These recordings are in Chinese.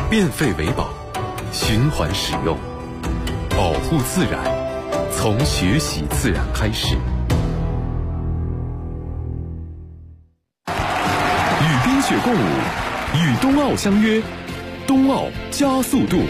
变废为宝，循环使用，保护自然，从学习自然开始。与冰雪共舞，与冬奥相约，冬奥加速度。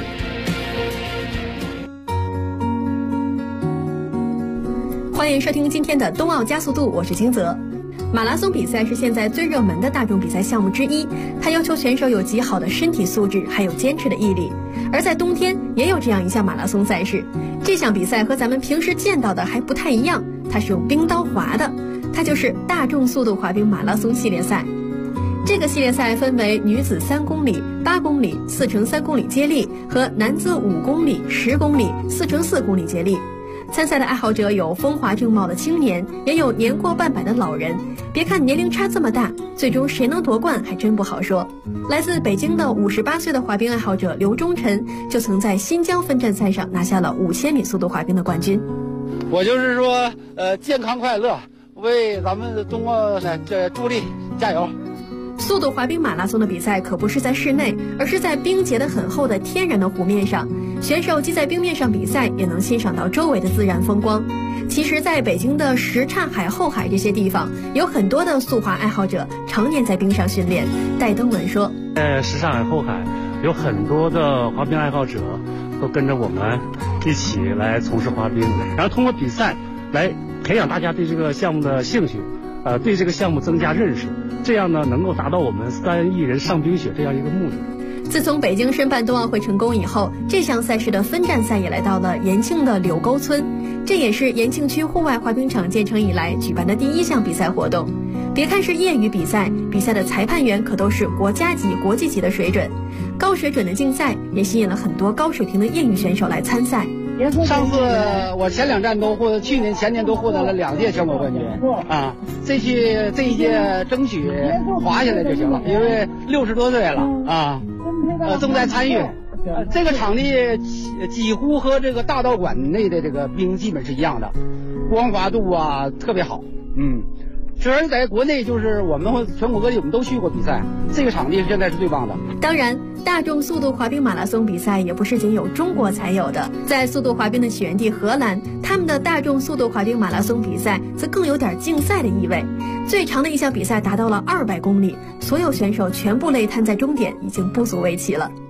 欢迎收听今天的冬奥加速度，我是金泽。马拉松比赛是现在最热门的大众比赛项目之一，它要求选手有极好的身体素质，还有坚持的毅力。而在冬天也有这样一项马拉松赛事，这项比赛和咱们平时见到的还不太一样，它是用冰刀划的，它就是大众速度滑冰马拉松系列赛。这个系列赛分为女子3公里、8公里、4×3公里接力和男子5公里、10公里、4×4公里接力。参赛的爱好者有风华正茂的青年，也有年过半百的老人。别看年龄差这么大，最终谁能夺冠还真不好说。来自北京的58岁的滑冰爱好者刘忠臣就曾在新疆分站赛上拿下了5000米速度滑冰的冠军。 我就是说健康快乐，为咱们冬奥这助力，加油。 速度滑冰马拉松的比赛可不是在室内，而是在冰结得很厚的天然的湖面上，选手既在冰面上比赛，也能欣赏到周围的自然风光。其实在北京的什刹海、后海这些地方，有很多的速滑爱好者常年在冰上训练。戴登文说， 什刹海、后海有很多的滑冰爱好者都跟着我们一起来从事滑冰，然后通过比赛来培养大家对这个项目的兴趣，对这个项目增加认识，这样呢能够达到我们3亿人上冰雪这样一个目的。 自从北京申办冬奥会成功以后，这项赛事的分站赛也来到了延庆的柳沟村，这也是延庆区户外滑冰场建成以来举办的第1项比赛活动。别看是业余比赛，比赛的裁判员可都是国家级、国际级的水准，高水准的竞赛也吸引了很多高水平的业余选手来参赛。 上次我前2站都去年、前年都获得了2届全国冠军啊！这一届争取滑下来就行了，因为60多岁了啊，正在参与。这个场地几乎和这个大道馆内的这个冰基本是一样的，光滑度啊特别好，只而在国内就是我们全国各地我们都去过比赛，这个场地现在是最棒的。 当然，大众速度滑冰马拉松比赛也不是仅有中国才有的，在速度滑冰的起源地荷兰，他们的大众速度滑冰马拉松比赛则更有点竞赛的意味。最长的一项比赛达到了200公里，所有选手全部累瘫在终点，已经不足为奇了。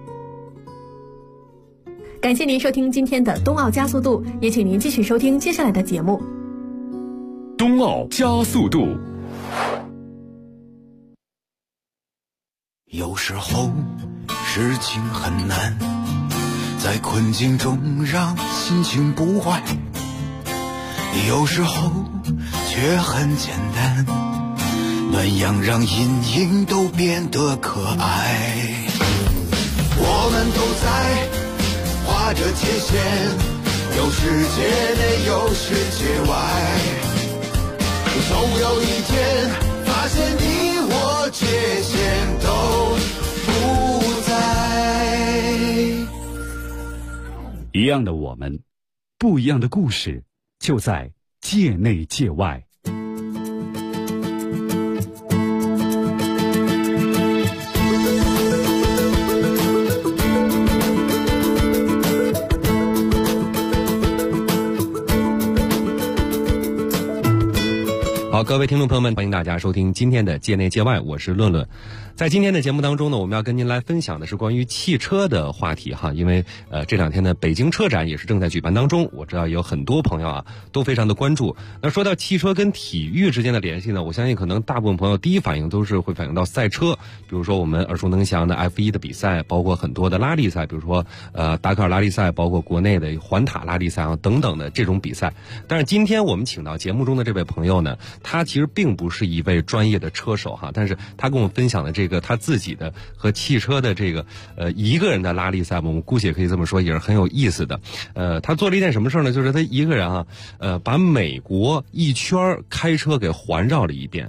感谢您收听今天的冬奥加速度，也请您继续收听接下来的节目。 冬奥加速度。 有时候事情很难，在困境中让心情不坏，有时候却很简单，暖阳让阴影都变得可爱。我们都在划着界限，有世界内有世界外，总有一天发现你我界限都不在。 一样的我们，不一样的故事，就在界内界外。 好，各位听众朋友们，欢迎大家收听今天的界内界外，我是论论。在今天的节目当中呢，我们要跟您来分享的是关于汽车的话题哈，因为这2天呢北京车展也是正在举办当中，我知道有很多朋友啊都非常的关注。那说到汽车跟体育之间的联系呢，我相信可能大部分朋友第一反应都是会反映到赛车，比如说我们耳熟能详的 F1 的比赛，包括很多的拉力赛，比如说达喀尔拉力赛，包括国内的环塔拉力赛啊等等的这种比赛。但是今天我们请到节目中的这位朋友呢，他其实并不是一位专业的车手哈，但是他跟我们分享的这个他自己的和汽车的这个一个人的拉力赛，我们姑且可以这么说，也是很有意思的。他做了一件什么事呢？就是他一个人啊，把美国一圈开车给环绕了一遍。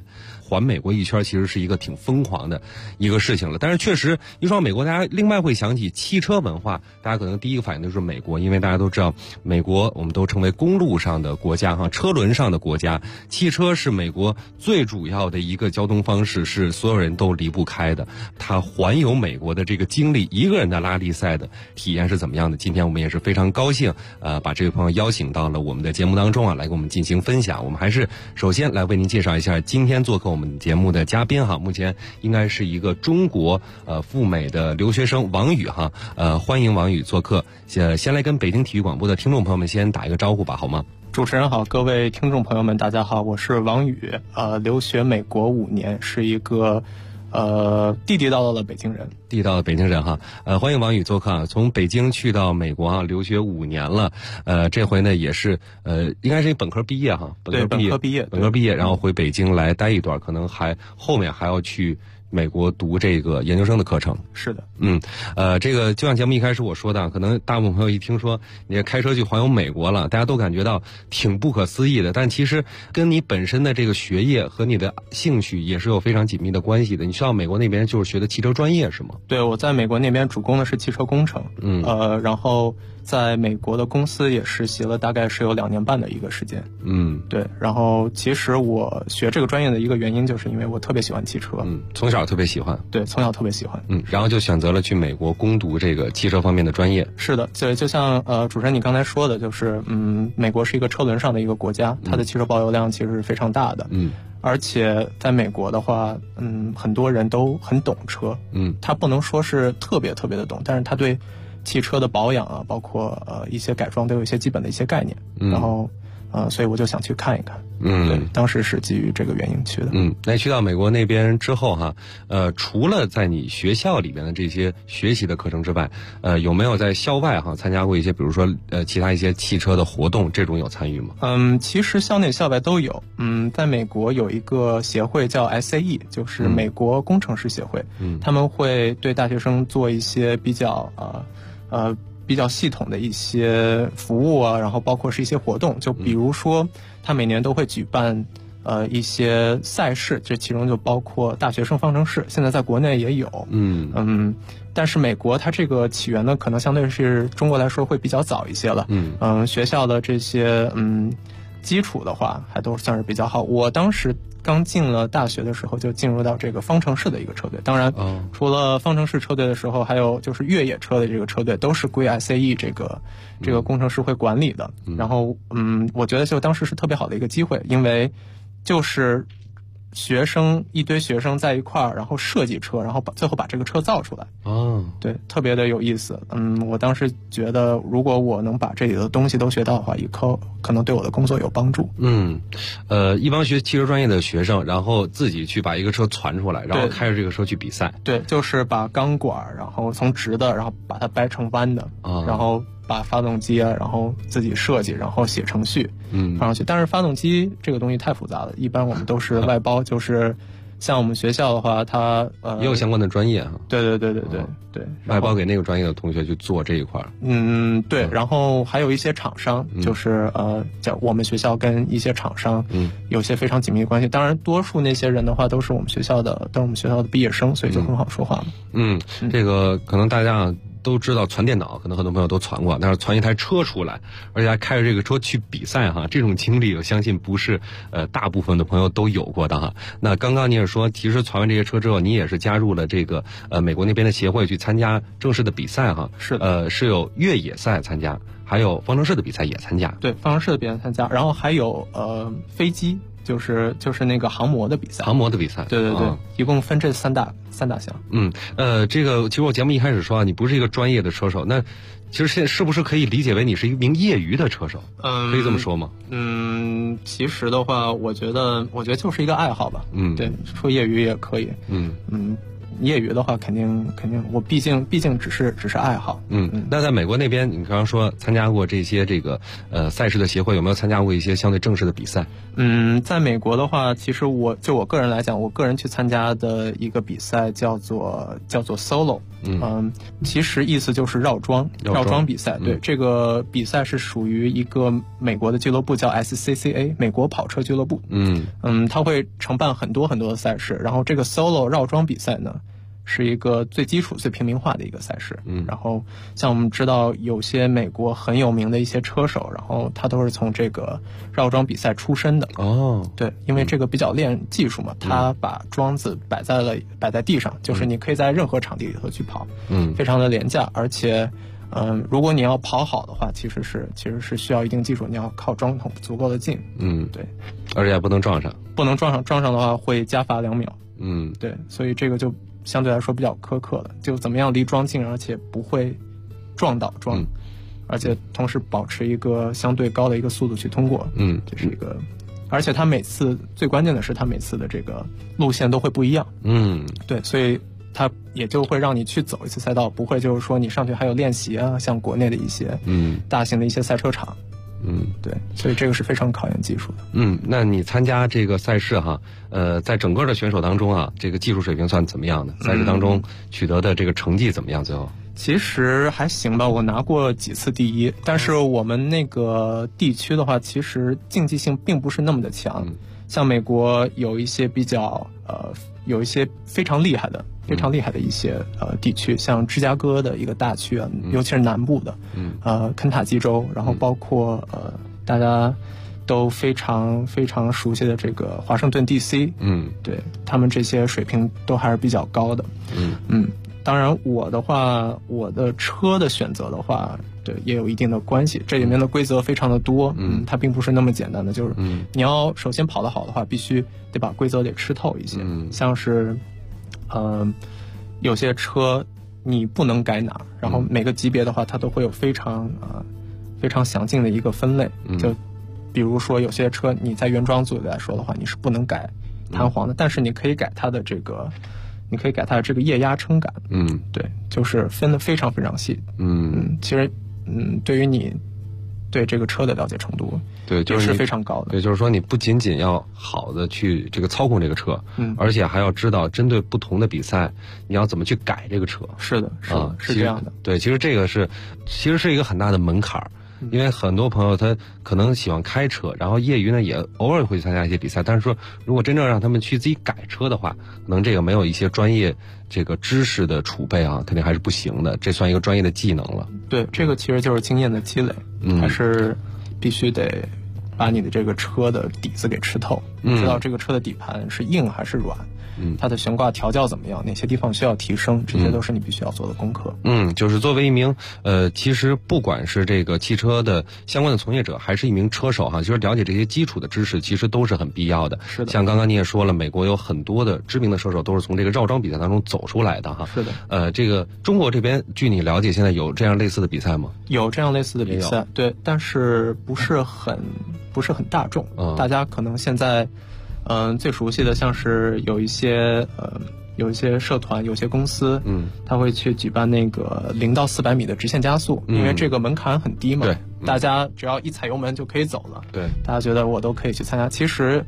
环美国一圈，其实是一个挺疯狂的一个事情了。但是确实一说到美国，大家另外会想起汽车文化，大家可能第一个反应就是美国，因为大家都知道美国我们都称为公路上的国家车轮上的国家，汽车是美国最主要的一个交通方式，是所有人都离不开的。它环游美国的这个经历，一个人的拉力赛的体验是怎么样的？今天我们也是非常高兴把这位朋友邀请到了我们的节目当中来给我们进行分享。我们还是首先来为您介绍一下今天做客我们节目的嘉宾目前应该是一个中国赴美的留学生王宇欢迎王宇做客。先来跟北京体育广播的听众朋友们先打一个招呼吧，好吗？ 主持人好，各位听众朋友们大家好，我是王宇，留学美国5年，是一个地地道道的北京人。 地道的北京人欢迎王宇做客从北京去到美国留学5年了，这回呢也是应该是本科毕业本科毕业， 然后回北京来待一段，可能后面还要去美国读这个研究生的课程。 是的， 这个就像节目一开始我说的，可能大部分朋友一听说你开车去环游美国了，大家都感觉到挺不可思议的，但其实跟你本身的这个学业和你的兴趣也是有非常紧密的关系的。你去到美国那边就是学的汽车专业是吗？ 对，我在美国那边主攻的是汽车工程，然后在美国的公司也实习了，大概是有2年半的一个时间。对，然后其实我学这个专业的一个原因就是因为我特别喜欢汽车， 从小特别喜欢。 对，从小特别喜欢。 然后就选择了去美国攻读这个汽车方面的专业。 是的，就像主持人你刚才说的，就是美国是一个车轮上的一个国家，它的汽车保有量其实是非常大的。而且在美国的话，很多人都很懂车，他不能说是特别特别的懂，但是他对汽车的保养包括一些改装都有一些基本的一些概念，然后所以我就想去看一看。对，当时是基于这个原因去的。 那去到美国那边之后除了在你学校里边的这些学习的课程之外，有没有在校外参加过一些，比如说其他一些汽车的活动，这种有参与吗？ 其实校内校外都有。在美国有一个协会叫 SAE， 就是美国工程师协会，他们会对大学生做一些比较系统的一些服务然后包括是一些活动，就比如说他每年都会举办一些赛事，这其中就包括大学生方程式，现在在国内也有。但是美国它这个起源呢，可能相对是中国来说会比较早一些了。学校的这些基础的话还都算是比较好。我当时刚进了大学的时候就进入到这个方程式的一个车队，当然除了方程式车队的时候，还有就是越野车的这个车队都是归 SAE 这个工程师会管理的。然后我觉得就当时是特别好的一个机会，因为就是一堆学生在一块儿，然后设计车，然后最后把这个车造出来。对，特别的有意思。我当时觉得如果我能把这里的东西都学到的话，以后可能对我的工作有帮助。 一帮学汽车专业的学生，然后自己去把一个车传出来，然后开着这个车去比赛。对， 就是把钢管然后从直的，然后把它掰成弯的，然后把发动机然后自己设计，然后写程序放上去。但是发动机这个东西太复杂了，一般我们都是外包，就是像我们学校的话，它也有相关的专业对， 外包给那个专业的同学去做这一块。 对，然后还有一些厂商，就是叫我们学校跟一些厂商有些非常紧密的关系。当然，多数那些人的话都是我们学校的毕业生，所以就很好说话嘛。 这个可能大家都知道传电脑，可能很多朋友都传过，但是传一台车出来，而且还开着这个车去比赛这种经历我相信不是大部分的朋友都有过的那刚刚你也说，其实传完这些车之后，你也是加入了这个美国那边的协会去参加正式的比赛是的， 是有越野赛参加，还有方程式的比赛也参加。 对，方程式的比赛参加，然后还有飞机。就是那个航模的比赛，对，一共分这三大项。 这个其实我节目一开始说你不是一个专业的车手，那其实现在是不是可以理解为你是一名业余的车手？可以这么说吗？ 其实的话，我觉得就是一个爱好吧。对，说业余也可以。 业余的话，肯定，我毕竟只是爱好。 那在美国那边，你刚刚说参加过这些赛事的协会，有没有参加过一些相对正式的比赛？ 在美国的话，其实我个人来讲，我个人去参加的一个比赛叫做 solo。其实意思就是绕桩比赛。对，这个比赛是属于一个美国的俱乐部叫 SCCA 美国跑车俱乐部。它会承办很多很多的赛事，然后这个 solo 绕桩比赛呢，是一个最基础最平民化的一个赛事。然后像我们知道有些美国很有名的一些车手，然后他都是从这个绕桩比赛出身的。对，因为这个比较练技术嘛，他把桩子摆在地上，就是你可以在任何场地里头去跑，非常的廉价，而且如果你要跑好的话，其实是需要一定技术，你要靠桩筒足够的近。对， 而且还不能撞上， 撞上的话会加罚2秒。对，所以这个就相对来说比较苛刻了，就怎么样离桩近，而且不会撞到桩，而且同时保持一个相对高的一个速度去通过。这是一个，而且它每次最关键的是它每次的这个路线都会不一样。对，所以它也就会让你去走一次赛道，不会就是说你上去还有练习啊，像国内的一些大型的一些赛车场。对，所以这个是非常考验技术的。 那你参加这个赛事哈，在整个的选手当中啊，这个技术水平算怎么样的？赛事当中取得的这个成绩怎么样？最后其实还行吧，我拿过几次第一，但是我们那个地区的话，其实竞技性并不是那么的强。像美国有一些有一些非常厉害的一些地区，像芝加哥的一个大区啊，尤其是南部的，肯塔基州，然后包括大家都非常非常熟悉的这个华盛顿 DC，对，他们这些水平都还是比较高的。当然我的话，我的车的选择的话，对，也有一定的关系，这里面的规则非常的多。它并不是那么简单的，就是你要首先跑得好的话，必须得把规则得吃透一些。像是有些车你不能改哪，然后每个级别的话，它都会有非常详尽的一个分类。就比如说有些车你在原装组里来说的话，你是不能改弹簧的，但是你可以改它的这个液压撑杆。对，就是分得非常非常细。其实对于你对这个车的了解程度， 对，就是非常高的。 对，就是说你不仅仅要好的去这个操控这个车，而且还要知道针对不同的比赛，你要怎么去改这个车。 是的，是这样的。 对，其实这个其实是一个很大的门槛儿。因为很多朋友他可能喜欢开车，然后业余呢也偶尔会去参加一些比赛，但是说如果真正让他们去自己改车的话，可能这个没有一些专业这个知识的储备啊，肯定还是不行的，这算一个专业的技能了。 对，这个其实就是经验的积累，还是必须得把你的这个车的底子给吃透，知道这个车的底盘是硬还是软，它的悬挂调教怎么样，哪些地方需要提升，这些都是你必须要做的功课。 就是作为一名其实不管是这个汽车的相关的从业者，还是一名车手哈，其实了解这些基础的知识其实都是很必要的。 是的， 像刚刚你也说了，美国有很多的知名的车手都是从这个绕桩比赛当中走出来的哈。 是的。 这个中国这边据你了解，现在有这样类似的比赛吗？ 有这样类似的比赛，对，但是不是很大众。大家可能现在最熟悉的像是有一些社团，有些公司，他会去举办那个0到400米的直线加速，因为这个门槛很低嘛， 对， 大家只要一踩油门就可以走了， 对， 大家觉得我都可以去参加。其实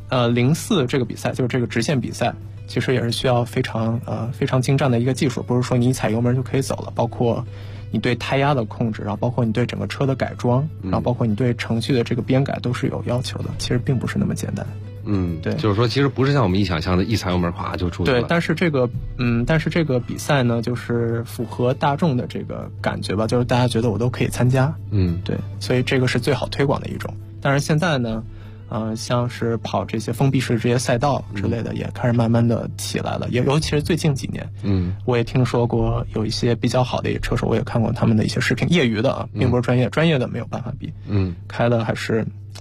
04这个比赛就是这个直线比赛，其实也是需要非常精湛的一个技术，不是说你一踩油门就可以走了，包括你对胎压的控制，然后包括你对整个车的改装，然后包括你对程序的这个编改都是有要求的，其实并不是那么简单。 对，就是说其实不是像我们一想象的一踩油门咵就出去了。 对，但是这个比赛呢，就是符合大众的这个感觉吧，就是大家觉得我都可以参加。对，所以这个是最好推广的一种。但是现在呢，像是跑这些封闭式这些赛道之类的，也开始慢慢的起来了。尤其是最近几年，我也听说过有一些比较好的车手，我也看过他们的一些视频，业余的啊，并不是专业的没有办法比。开的还是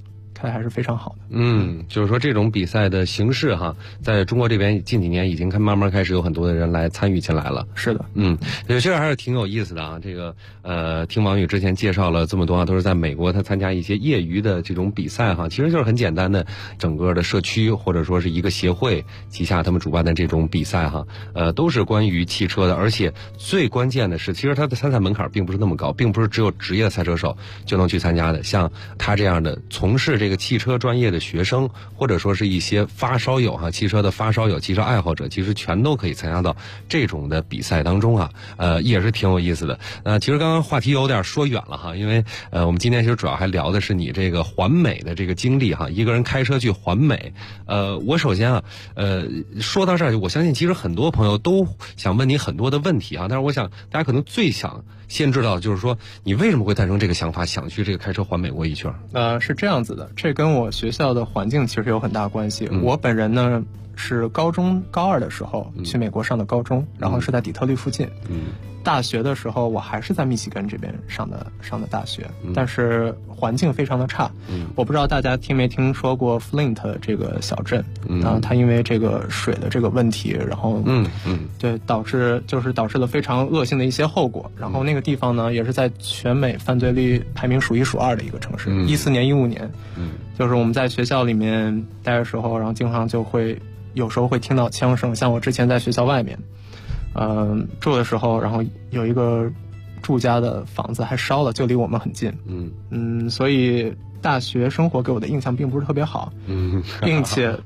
开还是非常好的。 就是说这种比赛的形式哈，在中国这边近几年已经慢慢开始有很多的人来参与进来了。 是的， 有些人还是挺有意思的啊。这个听王宇之前介绍了这么多啊，都是在美国他参加一些业余的这种比赛哈，其实就是很简单的整个的社区或者说是一个协会旗下他们主办的这种比赛哈，都是关于汽车的，而且最关键的是，其实它的参赛门槛并不是那么高，并不是只有职业赛车手就能去参加的。像他这样的从事这个汽车专业的学生，或者说是一些发烧友哈，汽车的发烧友、汽车爱好者，其实全都可以参加到这种的比赛当中啊，也是挺有意思的。其实刚刚话题有点说远了哈，因为我们今天其实主要还聊的是你这个环美的这个经历哈，一个人开车去环美。我首先说到这儿，我相信其实很多朋友都想问你很多的问题啊，但是我想大家可能最想先知道就是说你为什么会诞生这个想法，想去这个开车环美国一圈？ 是这样子的，这跟我学校的环境其实有很大关系。我本人呢是高二的时候去美国上的高中，然后是在底特律附近。大学的时候我还是在密西根这边上的大学，但是环境非常的差。我不知道大家听没听说过 Flint 这个小镇，它因为这个水的这个问题，然后对导致了非常恶性的一些后果。然后那个地方呢也是在全美犯罪率排名数1数2的一个城市。14年15年，就是我们在学校里面待的时候，然后经常就会有时候会听到枪声，像我之前在学校外面住的时候，然后有一个住家的房子还烧了，就离我们很近。所以大学生活给我的印象并不是特别好。并且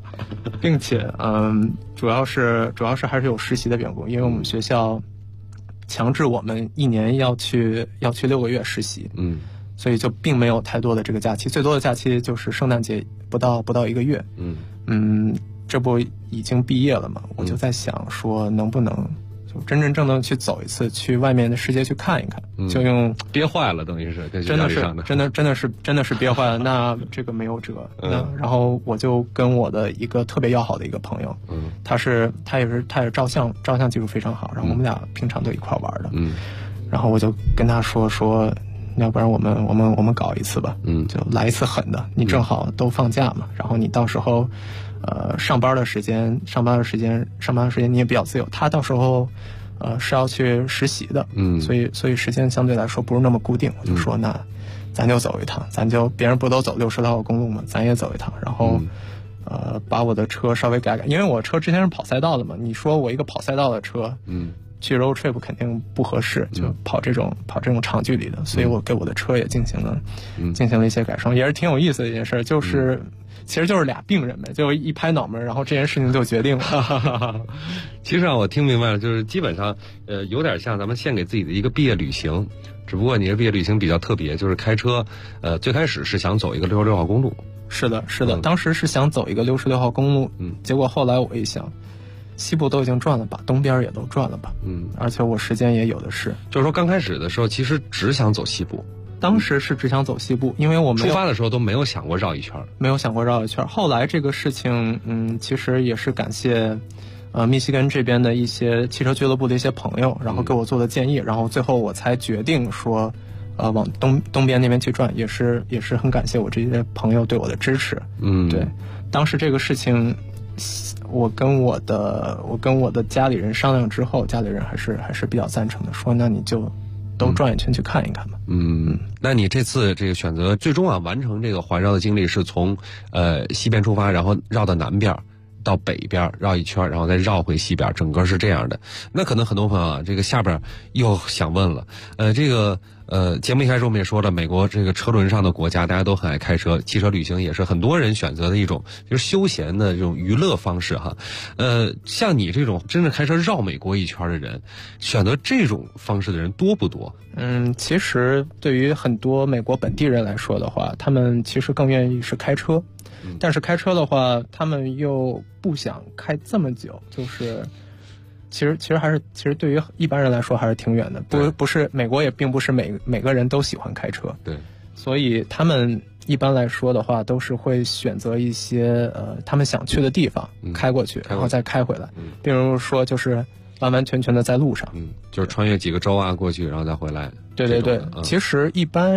主要是还是有实习的缘故，因为我们学校强制我们1年要去6个月实习。所以就并没有太多的这个假期，最多的假期就是圣诞节不到1个月。这不已经毕业了嘛，我就在想说能不能就真正的去走一次，去外面的世界去看一看。就用憋坏了，等于是跟学真的校里上的， 真的是憋坏了。那这个没有辙。然后我就跟我的一个特别要好的一个朋友，他也是照相技术非常好，然后我们俩平常都一块玩的。然后我就跟他说，要不然我们搞一次吧。就来一次狠的，你正好都放假嘛，然后你到时候上班的时间你也比较自由，他到时候是要去实习的。所以时间相对来说不是那么固定。我就说那咱就走一趟，别人不都走60号公路嘛，咱也走一趟。然后把我的车稍微改改，因为我车之前是跑赛道的嘛，你说我一个跑赛道的车去 road trip 肯定不合适，就跑这种长距离的，所以我给我的车也进行了一些改装，也是挺有意思的一件事。其实就是俩病人呗，就一拍脑门，然后这件事情就决定了。 其实我听明白了，就是基本上有点像咱们献给自己的一个毕业旅行，只不过你的毕业旅行比较特别，就是开车最开始是想走一个66号公路。是的， 当时是想走一个66号公路，结果后来我一想，西部都已经转了吧，东边也都转了吧，而且我时间也有的是。 就是说刚开始的时候其实只想走西部。 当时是只想走西部，因为我们出发的时候都没有想过绕一圈。 后来这个事情其实也是感谢密西根这边的一些汽车俱乐部的一些朋友，然后给我做的建议，然后最后我才决定说往东边那边去转，也是很感谢我这些朋友对我的支持。对，当时这个事情我跟我的家里人商量之后，家里人还是比较赞成的，说那你就都转一圈去看一看吧。 那你这次这个选择最终完成这个环绕的经历是从西边出发，然后绕到南边到北边绕一圈，然后再绕回西边，整个是这样的。那可能很多朋友这个下边又想问了，这个节目一开始我们也说了，美国这个车轮上的国家，大家都很爱开车，汽车旅行也是很多人选择的一种就是休闲的这种娱乐方式哈。像你这种真正开车绕美国一圈的人，选择这种方式的人多不多？ 其实对于很多美国本地人来说的话，他们其实更愿意是开车，但是开车的话，他们又不想开这么久，就是其实对于一般人来说还是挺远的，不是美国也并不是每个人都喜欢开车， 对， 所以他们一般来说的话都是会选择一些他们想去的地方开过去，然后再开回来，比如说就是完完全全的在路上， 就是穿越几个州过去然后再回来。 对，其实一般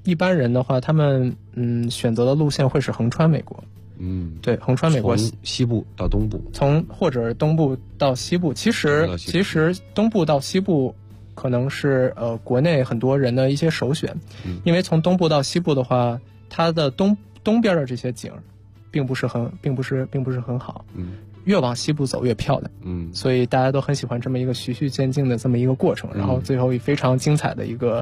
一般人的话，他们选择的路线会是横穿美国。对，横穿美国， 从西部到东部， 或者东部到西部。其实东部到西部可能是国内很多人的一些首选，因为从东部到西部的话，它的东边的这些景并不是很好，越往西部走越漂亮，所以大家都很喜欢这么一个循序渐进的这么一个过程，然后最后以非常精彩的一个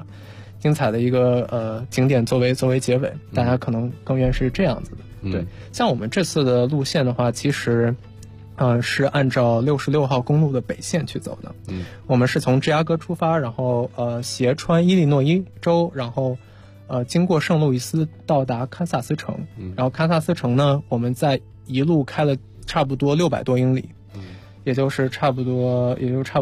景点作为结尾，大家可能更愿是这样子的。对，像我们这次的路线的话，其实是按照66号公路的北线去走的。我们是从芝加哥出发，然后斜穿伊利诺伊州，然后经过圣路易斯到达堪萨斯城，然后堪萨斯城呢，我们在一路开了差不多600多英里，也就是差不多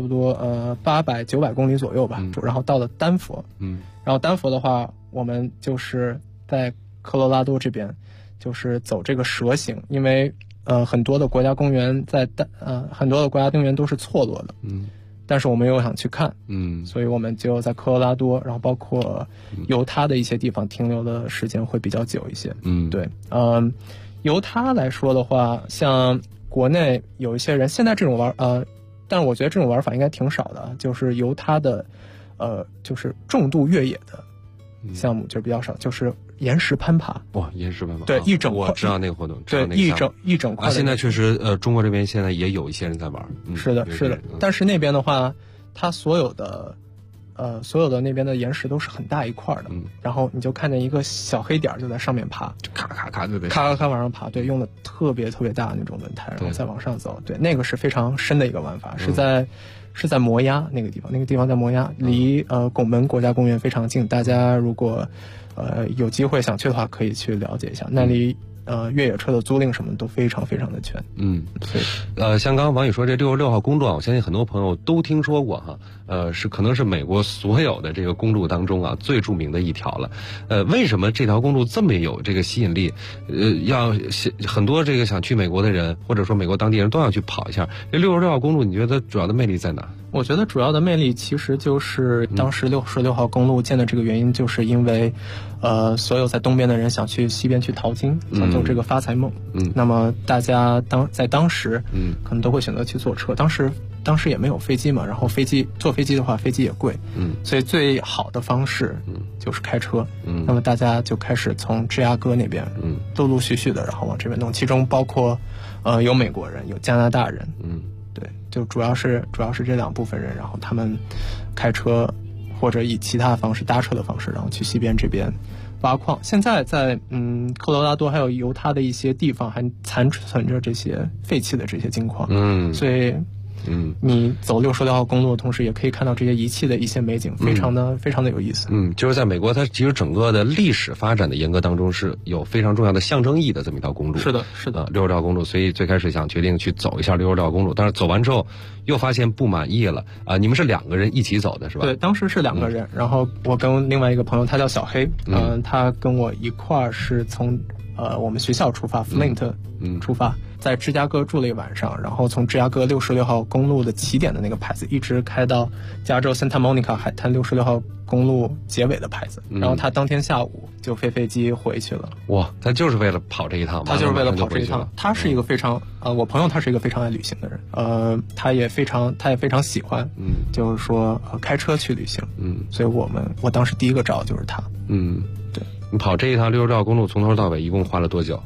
800、900公里左右吧。然后到了丹佛，然后丹佛的话，我们就是在科罗拉多这边，就是走这个蛇形，因为很多的国家公园都是错落的，但是我们又想去看，所以我们就在科罗拉多，然后包括犹他的一些地方停留的时间会比较久一些。对，犹他来说的话，像国内有一些人现在这种但是我觉得这种玩法应该挺少的，就是犹他的就是重度越野的项目就比较少，就是岩石攀爬。哇， 岩石攀爬， 对，一整块， 我知道那个活动， 对，一整块。 现在确实，中国这边现在也有一些人在玩。 是的，是的。但是那边的话，它所有的那边的岩石都是很大一块的，然后你就看见一个小黑点就在上面爬， 咔咔咔就得咔咔咔往上爬。对，用的特别特别大的那种轮胎，然后再往上走。对，那个是非常深的一个玩法，是在摩崖那个地方在摩崖，离拱门国家公园非常近。大家如果有机会想去的话，可以去了解一下，那里越野车的租赁什么都非常非常的全。 像刚刚王宇说这66号公路啊，我相信很多朋友都听说过哈。可能是美国所有的这个公路当中啊最著名的一条了。为什么这条公路这么有这个吸引力？很多这个想去美国的人，或者说美国当地人都要去跑一下。这66号公路，你觉得主要的魅力在哪？ 我觉得主要的魅力其实就是当时66号公路建的这个原因，就是因为所有在东边的人想去西边去淘金，想做这个发财梦。那么大家在当时可能都会选择去坐车。当时也没有飞机嘛，然后坐飞机的话，飞机也贵，所以最好的方式就是开车。那么大家就开始从芝加哥那边，陆陆续续的，然后往这边弄，其中包括有美国人，有加拿大人，对，就主要是这两部分人，然后他们开车或者以其他的方式搭车的方式，然后去西边这边挖矿。现在在科罗拉多还有犹他的一些地方还残存着这些废弃的这些金矿，所以你走66号公路的同时，也可以看到这些遗弃的一些美景，非常的有意思。 就是在美国，它其实整个的历史发展的沿革当中是有非常重要的象征意义的这么一条公路。 是的 ，66号公路，所以最开始想决定去走一下66号公路，但是走完之后又发现不满意了啊！你们是2个人一起走的是吧？ 对，当时是2个人，然后我跟另外一个朋友，他叫小黑，他跟我一块儿是从我们学校出发 ，Flint 出发。在芝加哥住了一晚上，然后从芝加哥66号公路的起点的那个牌子一直开到加州 Santa Monica 海滩66号公路结尾的牌子，然后他当天下午就飞机回去了。 哇，他就是为了跑这一趟吗？ 他就是为了跑这一趟。他是一个非常我朋友他是一个非常爱旅行的人，他也非常喜欢，就是说开车去旅行，所以我当时第一个找的就是他。对， 你跑这一趟66号公路从头到尾一共花了多久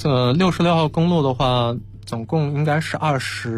？66号公路的话，总共应该是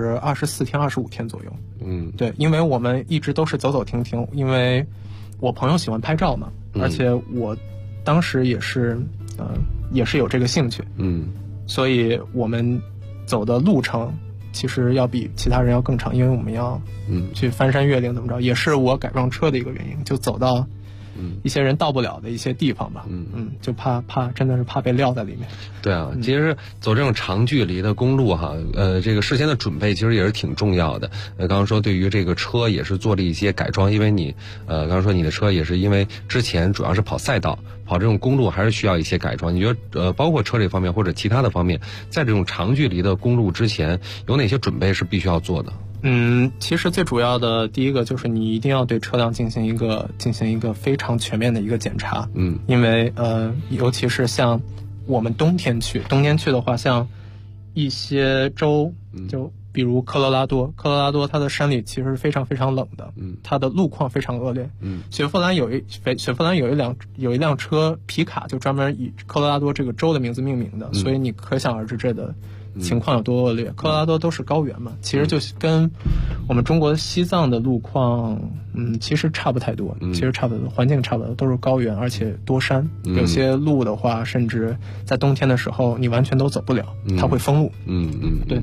24天、25天左右。对，因为我们一直都是走走停停，因为我朋友喜欢拍照嘛，而且我当时也是有这个兴趣。所以我们走的路程其实要比其他人要更长，因为我们要去翻山越岭怎么着，也是我改装车的一个原因，就走到一些人到不了的一些地方吧，就怕真的是怕被撂在里面。 对啊，其实走这种长距离的公路哈，这个事先的准备其实也是挺重要的。刚刚说对于这个车也是做了一些改装，因为你刚刚说你的车也是因为之前主要是跑赛道，跑这种公路还是需要一些改装。你觉得包括车这方面或者其他的方面，在这种长距离的公路之前有哪些准备是必须要做的？ 其实最主要的第一个就是你一定要对车辆进行一个非常全面的一个检查。因为尤其是像我们冬天去的话，像一些州，就比如科罗拉多它的山里其实是非常非常冷的，它的路况非常恶劣。雪佛兰有一辆车皮卡就专门以科罗拉多这个州的名字命名的，所以你可想而知这的情况有多恶劣。科罗拉多都是高原嘛，其实就跟我们中国西藏的路况其实差不太多，环境差不多，都是高原而且多山，有些路的话甚至在冬天的时候你完全都走不了，它会封路。对。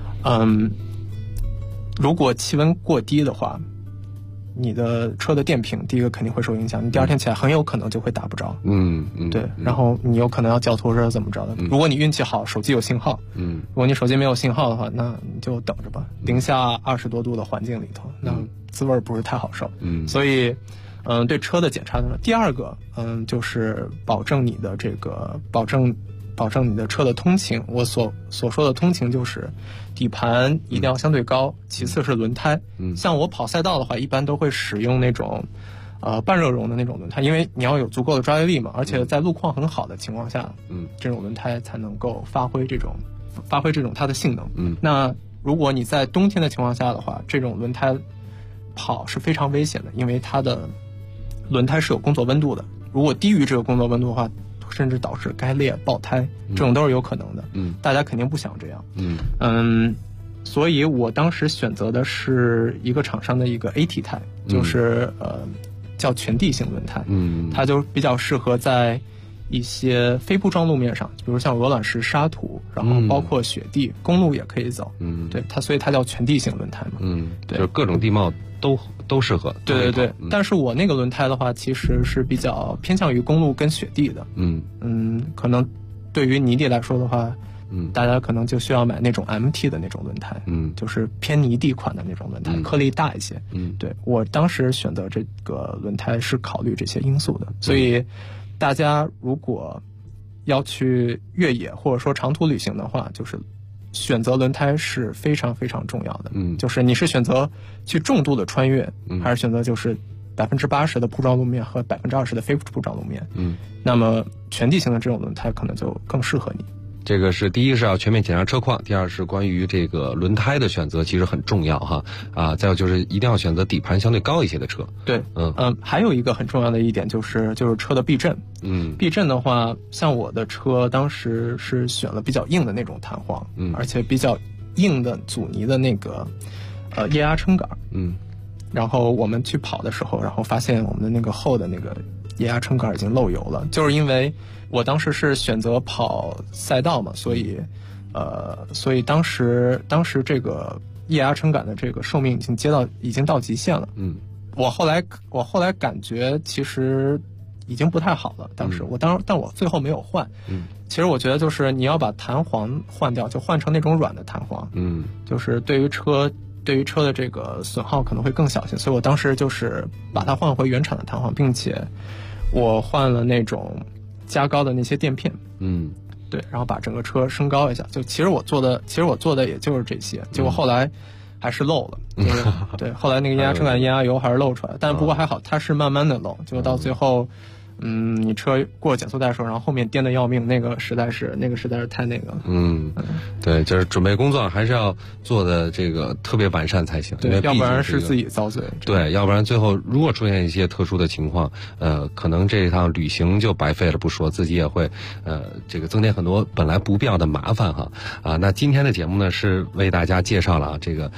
如果气温过低的话，你的车的电瓶第一个肯定会受影响，你第二天起来很有可能就会打不着。对，然后你有可能要叫拖车怎么着的。如果你运气好，手机有信号，如果你手机没有信号的话，那你就等着吧。零下20多度的环境里头，那滋味不是太好受。所以对车的检查的第二个就是保证你的你的车的通勤。我所说的通勤就是底盘一定要相对高，其次是轮胎。像我跑赛道的话，一般都会使用那种半热熔的那种轮胎，因为你要有足够的抓地力嘛，而且在路况很好的情况下，这种轮胎才能够发挥这种它的性能。那如果你在冬天的情况下的话，这种轮胎跑是非常危险的，因为它的轮胎是有工作温度的，如果低于这个工作温度的话，甚至导致该裂爆胎，这种都是有可能的。大家肯定不想这样。所以我当时选择的是一个厂商的一个 AT 胎，就是叫全地形轮胎。它就比较适合在一些非铺装路面上，比如像鹅卵石、沙土，然后包括雪地，公路也可以走。对，所以它叫全地形轮胎嘛。对， 就是各种地貌都适合。 对。但是我那个轮胎的话，其实是比较偏向于公路跟雪地的。可能对于泥地来说的话，大家可能就需要买那种 MT 的那种轮胎。就是偏泥地款的那种轮胎，颗粒大一些。对，我当时选择这个轮胎是考虑这些因素的。所以大家如果要去越野或者说长途旅行的话，就是选择轮胎是非常非常重要的。就是你是选择去重度的穿越，还是选择就是80%的铺装路面和20%的非铺装路面。那么全地形的这种轮胎可能就更适合你。 这个是第一是要全面检查车况，第二是关于这个轮胎的选择其实很重要哈。再有就是一定要选择底盘相对高一些的车。对， 还有一个很重要的一点就是车的避震。避震的话，像我的车当时是选了比较硬的那种弹簧，而且比较硬的阻尼的那个液压撑杆。然后我们去跑的时候，然后发现我们的那个后的那个液压撑杆已经漏油了，就是因为我当时是选择跑赛道嘛，所以当时这个液压撑杆的这个寿命已经到极限了。我后来感觉其实已经不太好了，当时但我最后没有换。其实我觉得就是你要把弹簧换掉，就换成那种软的弹簧。就是对于车的这个损耗可能会更小些，所以我当时就是把它换回原厂的弹簧，并且我换了那种加高的那些垫片。对，然后把整个车升高一下。就其实我做的也就是这些，结果后来还是漏了。就是对，后来那个液压撑杆液压油还是漏出来，但不过还好，它是慢慢的漏，结果到最后。你车过减速带的时候，然后后面颠得要命，那个实在是太那个了。 对，就是准备工作还是要做的这个特别完善才行， 对，要不然是自己遭罪。 对，要不然最后如果出现一些特殊的情况，可能这一趟旅行就白费了不说，自己也会这个增添很多本来不必要的麻烦哈。那今天的节目呢是为大家介绍了这个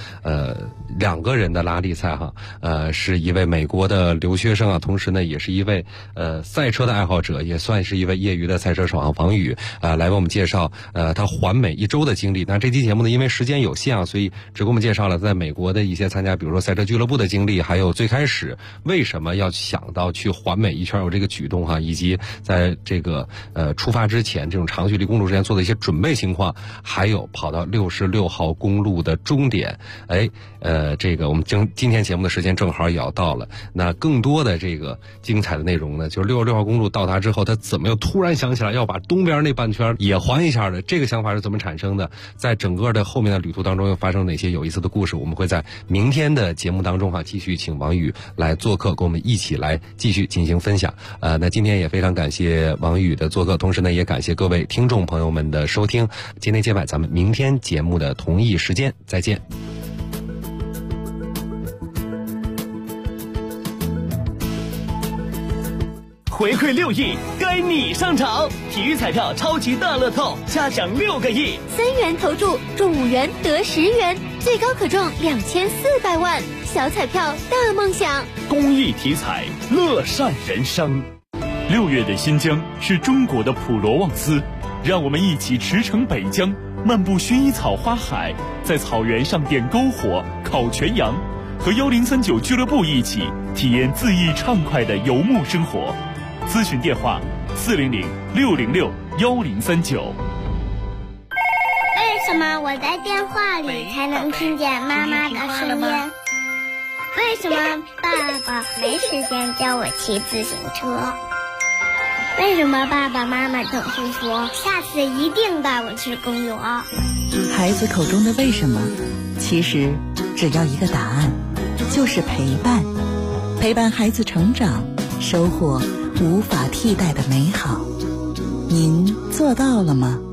2个人的拉力赛哈，是一位美国的留学生啊，同时呢也是一位赛车的爱好者，也算是一位业余的赛车手王宇来为我们介绍他环美1周的经历。那这期节目呢，因为时间有限啊，所以只给我们介绍了在美国的一些参加，比如说赛车俱乐部的经历，还有最开始为什么要想到去环美一圈有这个举动哈，以及在这个出发之前这种长距离公路之前做的一些准备情况，还有跑到66号公路的终点。这个我们今天节目的时间正好也要到了，那更多的这个精彩的内容呢，就是 66号公路到达之后，他怎么又突然想起来要把东边那半圈也环一下的？这个想法是怎么产生的？在整个的后面的旅途当中又发生哪些有意思的故事？我们会在明天的节目当中继续请王宇来做客，跟我们一起来继续进行分享。那今天也非常感谢王宇的做客，同时呢也感谢各位听众朋友们的收听。今天接晚，咱们明天节目的同一时间再见。 回馈6亿，该你上场！体育彩票超级大乐透，加奖6个亿 ，3元投注中5元得10元，最高可中2400万，小彩票大梦想。 公益体彩，乐善人生。 6月的新疆是中国的普罗旺斯，让我们一起驰骋北疆，漫步薰衣草花海，在草原上点篝火、烤全羊，和1039俱乐部一起体验恣意畅快的游牧生活。咨询电话400-606-1039。 为什么我在电话里才能听见妈妈的声音？为什么爸爸没时间教我骑自行车？为什么爸爸妈妈总是说下次一定带我去公园？ 孩子口中的为什么，其实只要一个答案，就是陪伴。陪伴孩子成长，收获无法替代的美好。您做到了吗？